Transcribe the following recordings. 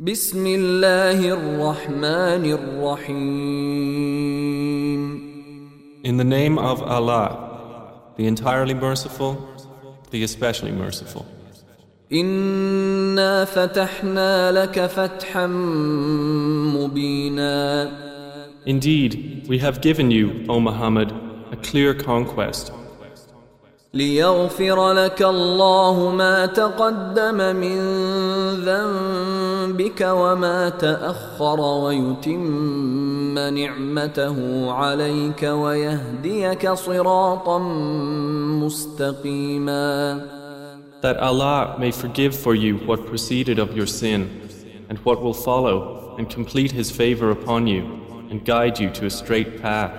بسم الله الرحمن الرحيم. In the name of Allah, the entirely merciful, the especially merciful. إنا فتحنا لك فتحا مبينا. Indeed, we have given you, O Muhammad, a clear conquest. ليغفر لك الله ما تقدم من ذنبك وما تأخر ويتم نعمته عليك ويهديك صراطا مستقيما. That Allah may forgive for you what preceded of your sin and what will follow, and complete His favor upon you and guide you to a straight path.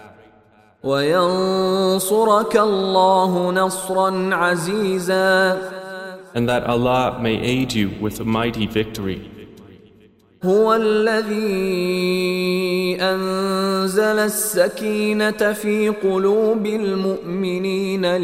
وينصرك الله نصرا عزيزا. And that Allah may aid you with a mighty victory. هو الذي أنزل السكينة في قلوب المؤمنين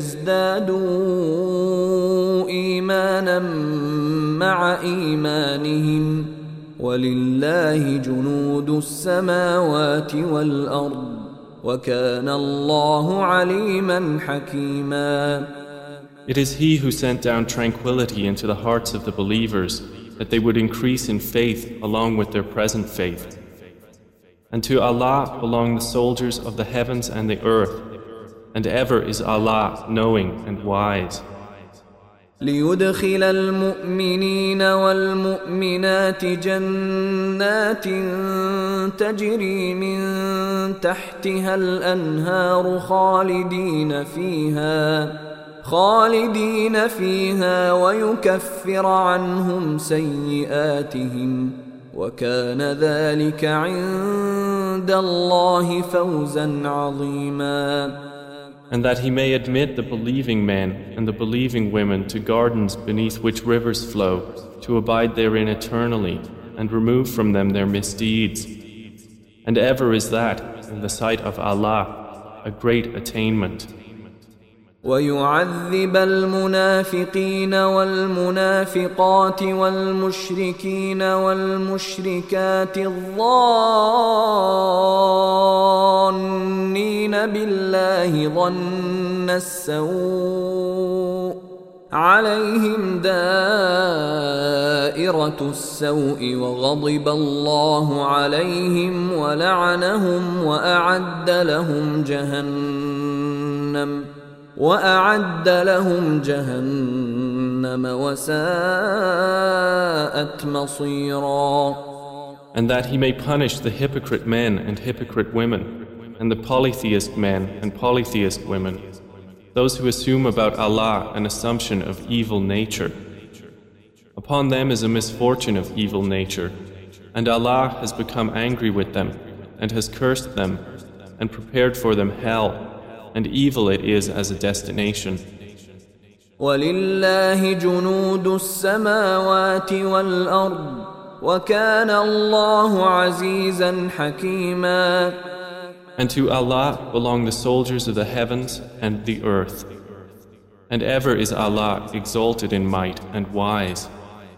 ليزدادوا إيمانا مع إيمانهم ولله جنود السماوات والأرض وَكَانَ اللَّهُ عَلِيمًا حَكِيمًا. It is He who sent down tranquility into the hearts of the believers, that they would increase in faith along with their present faith. And to Allah belong the soldiers of the heavens and the earth, and ever is Allah knowing and wise. ليدخل المؤمنين والمؤمنات جنات تجري من تحتها الأنهار خالدين فيها ويكفر عنهم سيئاتهم وكان ذلك عند الله فوزا عظيما. And that He may admit the believing men and the believing women to gardens beneath which rivers flow, to abide therein eternally, and remove from them their misdeeds. And ever is that, in the sight of Allah, a great attainment. وَيُعَذِّبَ الْمُنَافِقِينَ وَالْمُنَافِقَاتِ وَالْمُشْرِكِينَ وَالْمُشْرِكَاتِ الظَّانِّينَ بِاللَّهِ ظَنَّ السَّوْءِ عَلَيْهِمْ دَائِرَةُ السَّوْءِ وَغَضِبَ اللَّهُ عَلَيْهِمْ وَلَعَنَهُمْ وأعد لهم جهنم وساءت مصيرا. And that He may punish the hypocrite men and hypocrite women, and the polytheist men and polytheist women, those who assume about Allah an assumption of evil nature. Upon them is a misfortune of evil nature, and Allah has become angry with them, and has cursed them, and prepared for them hell, and evil it is as a destination. وَلِلَّهِ جُنُودُ السَّمَاوَاتِ وَالْأَرْضِ وَكَانَ اللَّهُ عَزِيزًا حَكِيمًا. And to Allah belong the soldiers of the heavens and the earth. And ever is Allah exalted in might and wise.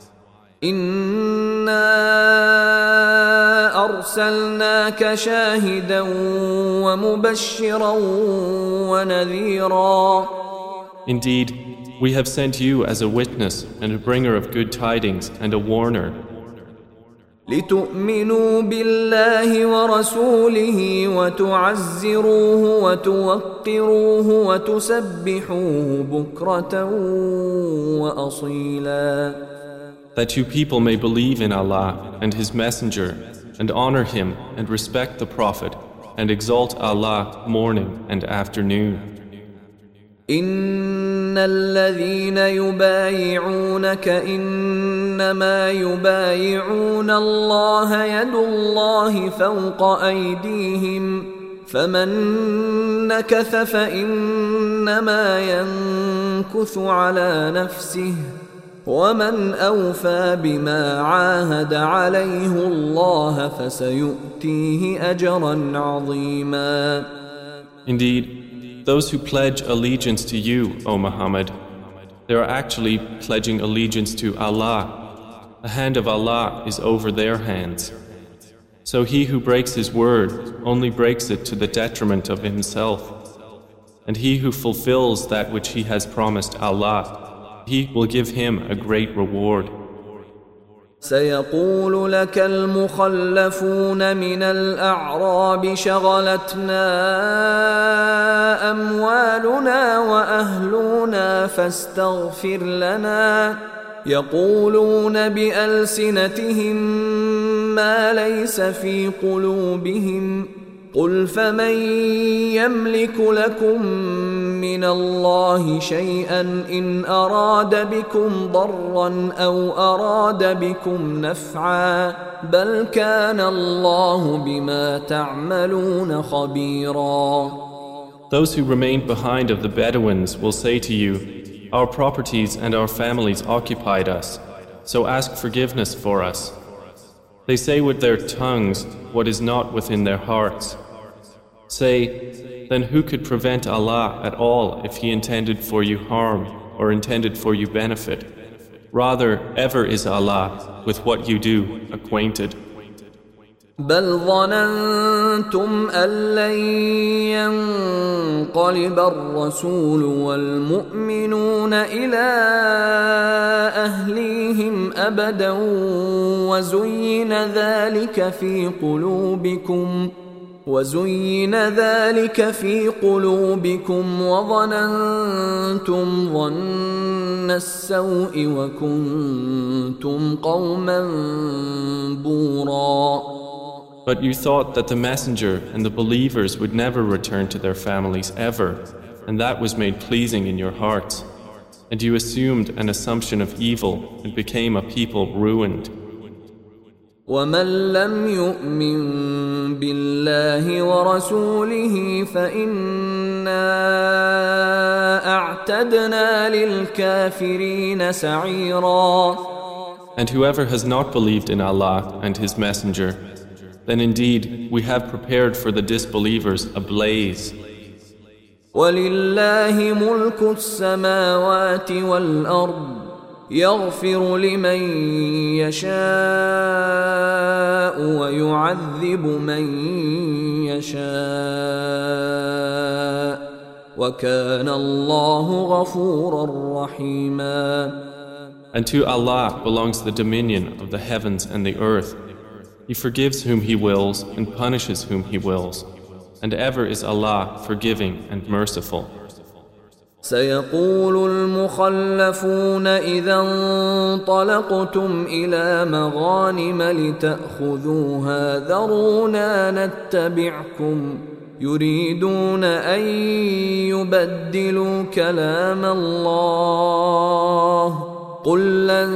أرسلناك شاهدا ومبشرا ونذيرا. Indeed, we have sent you as a witness and a bringer of good tidings and a warner. لتؤمنوا بالله ورسوله وتعزروه وتوقروه وتسبحوه بكرة وأصيلا. That you people may believe in Allah and His Messenger, and honor Him and respect the Prophet, and exalt Allah morning and afternoon. إن الذين يبايعونك إنما يبايعون الله يد الله فوق أيديهم فمن نكث فإنما ينكث على نفسه ومن أوفى بما عاهد عليه الله فسيؤتيه أجرا عظيما. Indeed, those who pledge allegiance to you, O Muhammad, they are actually pledging allegiance to Allah, the hand of Allah is over their hands. So he who breaks his word only breaks it to the detriment of himself. And he who fulfills that which he has promised Allah, he will give him a great reward. سيقول لك المخلفون من الأعراب شغلتنا أموالنا وأهلنا فاستغفر لنا يقولون بألسنتهم ما ليس في قلوبهم قل فمن يملك لكم من الله شيئا إن أراد بكم ضرا أو أراد بكم نفعا بل كان الله بما تعملون خبيرا. Those who remained behind of the Bedouins will say to you, our properties and our families occupied us, so ask forgiveness for us. They say with their tongues what is not within their hearts. Say, then who could prevent Allah at all if He intended for you harm or intended for you benefit? Rather, ever is Allah with what you do acquainted. بل ظننتم أن لن ينقلب الرسول والمؤمنون إلى أهليهم أبدا وزين ذلك في قلوبكم وظننتم ظن السوء وكنتم قوما بورا. But you thought that the messenger and the believers would never return to their families ever, and that was made pleasing in your hearts. And you assumed an assumption of evil and became a people ruined. وَمَنْ لَمْ يُؤْمِنْ بِاللَّهِ وَرَسُولِهِ فَإِنَّا أَعْتَدْنَا لِلْكَافِرِينَ سَعِيرًا. And whoever has not believed in Allah and His Messenger, then indeed we have prepared for the disbelievers a blaze. وَلِلَّهِ مُلْكُ السَّمَاوَاتِ وَالْأَرْضِ يَغْفِرُ لِمَن يَشَاءُ وَيُعَذِّبُ مَن يَشَاءُ وَكَانَ اللَّهُ غَفُورًا رَحِيمًا. And to Allah belongs the dominion of the heavens and the earth. He forgives whom He wills and punishes whom He wills. And ever is Allah forgiving and merciful. سيقول المخلفون إذا انطلقتم إلى مغانم لتأخذوها ذرونا نتبعكم يريدون أن يبدلوا كلام الله قل لن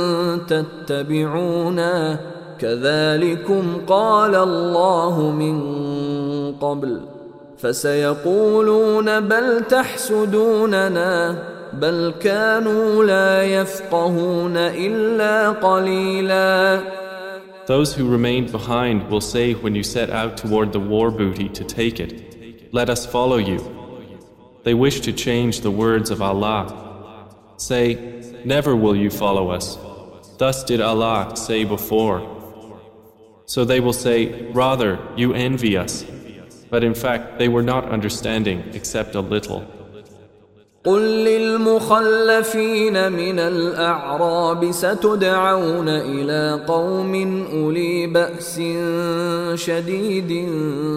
تتبعونا كذلكم قال الله من قبل فسيقولون بل تحسدوننا بل كانوا لا يفقهون إلا قليلا. Those who remained behind will say when you set out toward the war booty to take it, let us follow you. They wish to change the words of Allah. Say, never will you follow us. Thus did Allah say before. So they will say, rather, you envy us. But in fact, they were not understanding except a little. قل للمخلفين من الأعراب ستدعون إلى قوم أولي بأس شديد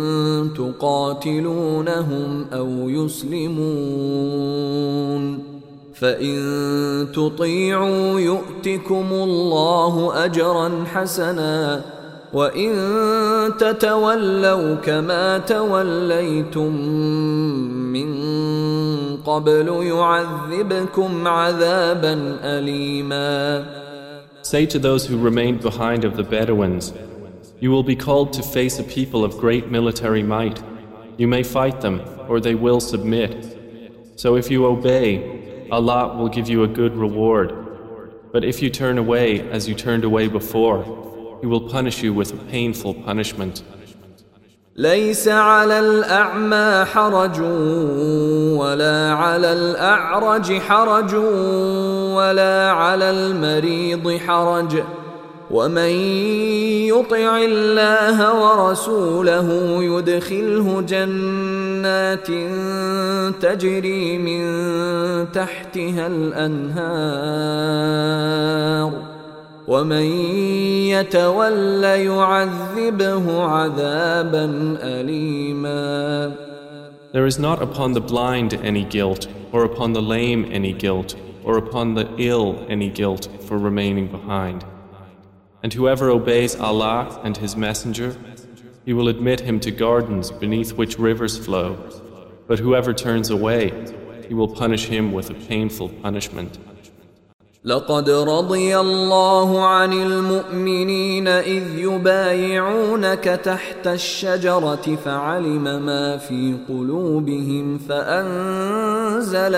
تقاتلونهم أو يسلمون فإن تطيعوا يؤتكم الله أجرا حسنا وَإِن تَتَوَلَّوْا كَمَا تَوَلَّيْتُم مِّن قَبْلُ يُعَذِّبْكُمْ عَذَابًا أَلِيمًا. Say to those who remained behind of the Bedouins, you will be called to face a people of great military might. You may fight them, or they will submit. So if you obey, Allah will give you a good reward. But if you turn away as you turned away before, He will punish you with a painful punishment. ليس على الأعمى حرج ولا على الأعرج حرج ولا على المريض حرج ومن يطع الله ورسوله يدخله جنات تجري من تحتها الأنهار ومن يتول يعذبه عذابا أليما. There is not upon the blind any guilt, or upon the lame any guilt, or upon the ill any guilt for remaining behind. And whoever obeys Allah and His Messenger, He will admit him to gardens beneath which rivers flow. But whoever turns away, He will punish him with a painful punishment. لقد رضي الله عن المؤمنين إذ يبايعونك تحت الشجرة فعلم ما في قلوبهم فأنزل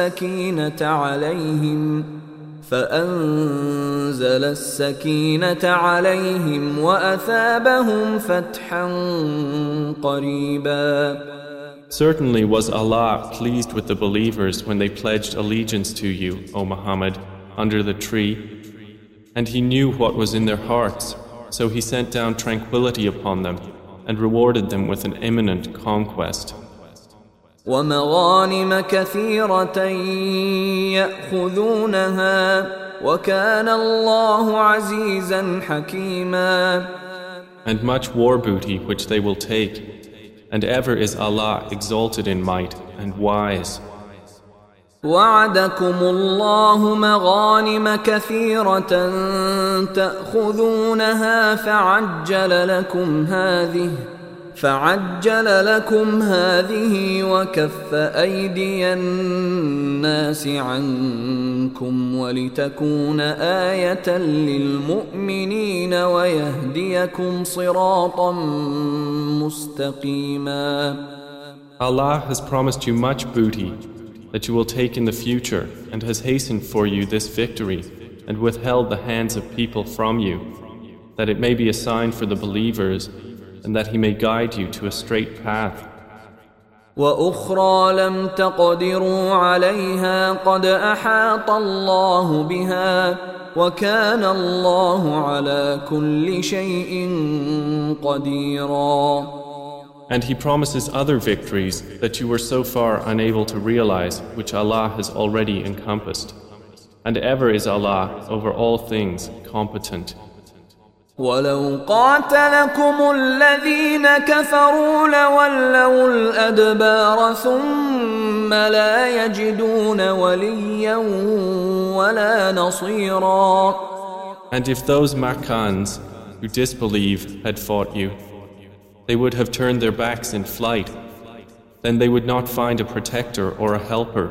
السكينة عليهم وأثابهم فتحا قريبا. Certainly was Allah pleased with the believers when they pledged allegiance to you, O Muhammad, under the tree, and He knew what was in their hearts, so He sent down tranquility upon them and rewarded them with an imminent conquest. وَمَغَانِمَ كَثِيرَةً يَأْخُذُونَهَا وَكَانَ اللَّهُ عَزِيزًا حَكِيمًا. And much war booty which they will take, and ever is Allah exalted in might and wise. وعدكم الله مغانم كثيرة تأخذونها فعجل لكم هذه وكف أيدي الناس عنكم ولتكون آية للمؤمنين ويهديكم صراطا مستقيما. Allah has promised you much booty that you will take in the future, and has hastened for you this victory, and withheld the hands of people from you, that it may be a sign for the believers, and that He may guide you to a straight path. وَأُخْرَى لَمْ تَقْدِرُوا عَلَيْهَا قَدْ أَحَاطَ اللَّهُ بِهَا وَكَانَ اللَّهُ عَلَى كُلِّ شَيْءٍ قَدِيرًا. And He promises other victories that you were so far unable to realize, which Allah has already encompassed. And ever is Allah over all things competent. وَلَوْ قَاتَلَكُمُ الَّذِينَ كَفَرُوا لَوَلَّوُا الْأَدْبَارَ ثُمَّ لَا يَجِدُونَ وَلِيًّا وَلَا نَصِيرًا. And if those Makkans who disbelieve had fought you, they would have turned their backs in flight, then they would not find a protector or a helper.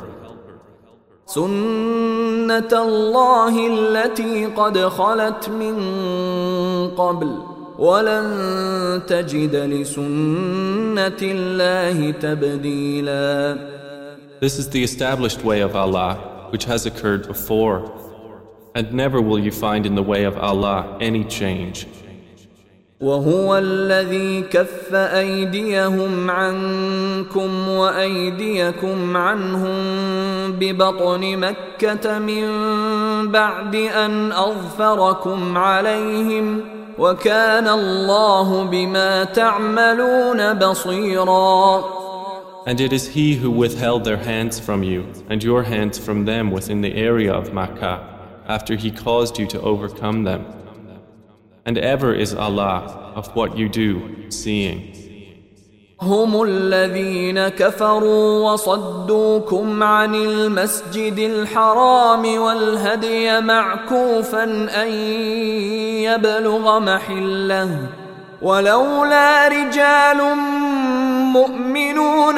سُنَّةَ اللَّهِ الَّتِي قَدْ خَلَتْ مِن قَبْلُ وَلَن تَجِدَ لِسُنَّةِ اللَّهِ تَبْدِيلًا. This is the established way of Allah, which has occurred before, and never will you find in the way of Allah any change. وهو الذي كف أيديهم عنكم وأيديكم عنهم ببطن مكة من بعد أن أظفركم عليهم وكان الله بما تعملون بصيرا. And it is He who withheld their hands from you and your hands from them within the area of Makkah after He caused you to overcome them. And ever is Allah of what you do seeing. هم الذين كفروا وصدوكم عن المسجد الحرام والهدي معكوفا أن يبلغ محله ولولا رجال مؤمنون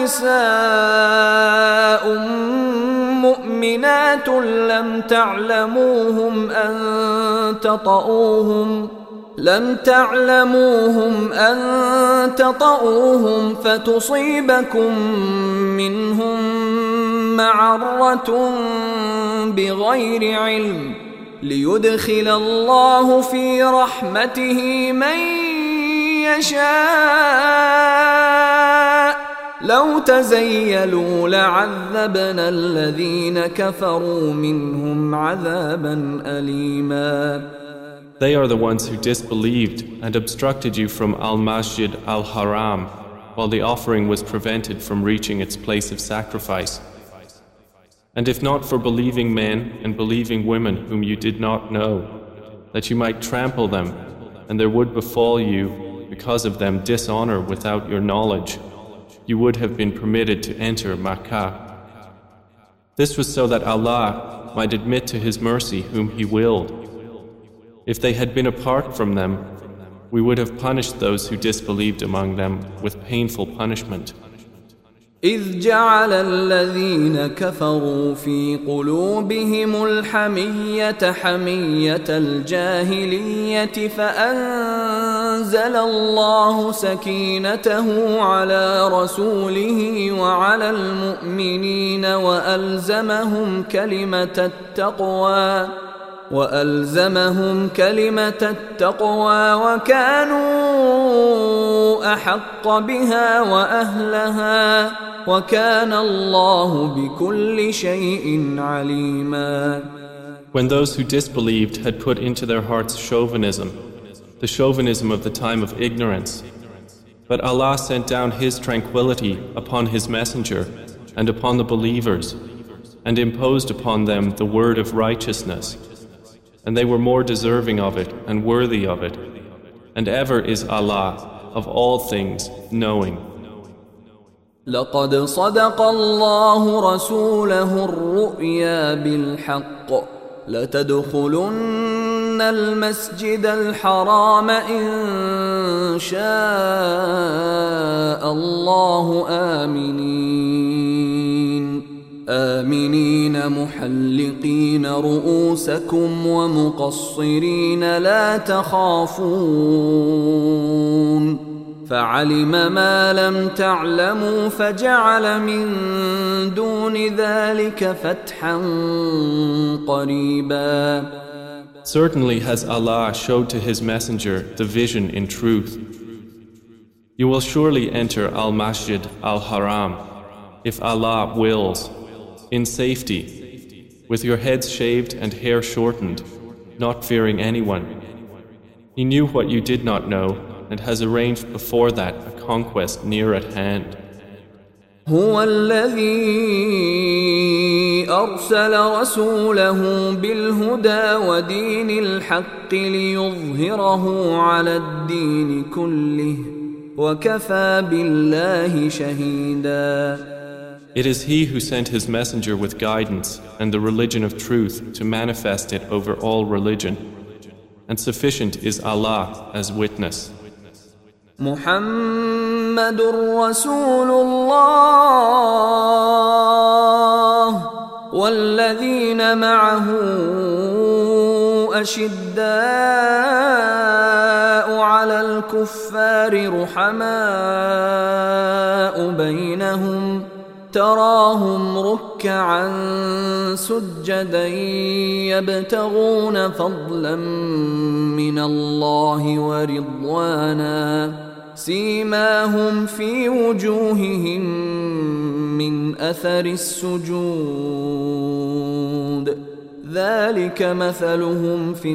ونساء مؤمنات لم تعلموهم أن تطؤوهم فتصيبكم منهم معرة بغير علم ليدخل الله في رحمته من يشاء لو تزيلوا لعذبنا الذين كفروا منهم عذابا أليما. They are the ones who disbelieved and obstructed you from Al-Masjid Al-Haram while the offering was prevented from reaching its place of sacrifice. And if not for believing men and believing women whom you did not know, that you might trample them, and there would befall you because of them dishonor without your knowledge, you would have been permitted to enter Makkah. This was so that Allah might admit to His mercy whom He willed. If they had been apart from them, we would have punished those who disbelieved among them with painful punishment. إذ جعل الذين كفروا في قلوبهم الحمية حمية الجاهلية فأنزل الله سكينته على رسوله وعلى المؤمنين وألزمهم كلمة التقوى وكانوا أحق بها وأهلها وكان الله بكل شيء عليما. When those who disbelieved had put into their hearts chauvinism, the chauvinism of the time of ignorance, but Allah sent down His tranquility upon His messenger and upon the believers and imposed upon them the word of righteousness, and they were more deserving of it and worthy of it, and ever is Allah of all things knowing. لقد صدق الله رسوله الرؤيا بالحق لتدخلن المسجد الحرام إن شاء الله آمنين محلقين رؤوسكم ومقصرين لا تخافون فعلم ما لم تعلموا فجعل من دون ذلك فتحا قريبا. Certainly has Allah showed to His messenger the vision in truth. You will surely enter Al-Masjid Al-Haram, if Allah wills, in safety, with your heads shaved and hair shortened, not fearing anyone. He knew what you did not know and has arranged before that a conquest near at hand. هو الذي أرسل رسوله بالهدى ودين الحق ليظهره على الدين كله وكفى بالله شهيدا. It is He who sent His messenger with guidance and the religion of truth to manifest it over all religion, and sufficient is Allah as witness. محمد رسول الله والذين معه أشداء على الكفار رحماء بينهم تراهم ركعا سجدا يبتغون فضلا من الله ورضوانا سيماهم في وجوههم من أثر السجود ذلك مثلهم في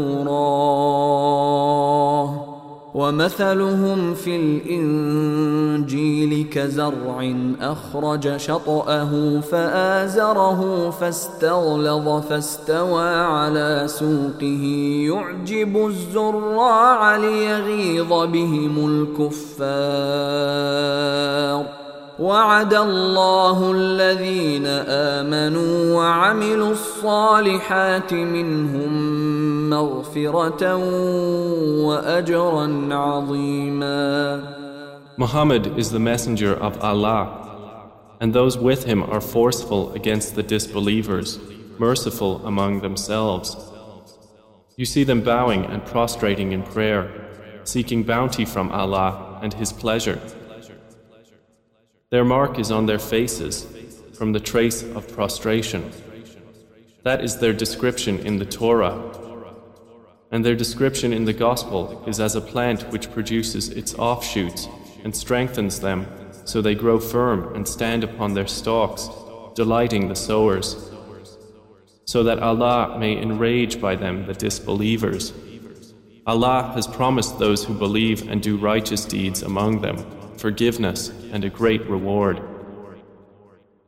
التوراة ومثلهم في الإنجيل كزرع أخرج شطأه فآزره فاستغلظ فاستوى على سوقه يعجب الزراع ليغيظ بهم الكفار وعد الله الذين آمنوا وعملوا الصالحات منهم مغفرة وأجرا عظيما. Muhammad is the messenger of Allah, and those with him are forceful against the disbelievers, merciful among themselves. You see them bowing and prostrating in prayer, seeking bounty from Allah and His pleasure. Their mark is on their faces, from the trace of prostration. That is their description in the Torah. And their description in the Gospel is as a plant which produces its offshoots and strengthens them, so they grow firm and stand upon their stalks, delighting the sowers, so that Allah may enrage by them the disbelievers. Allah has promised those who believe and do righteous deeds among them forgiveness and a great reward.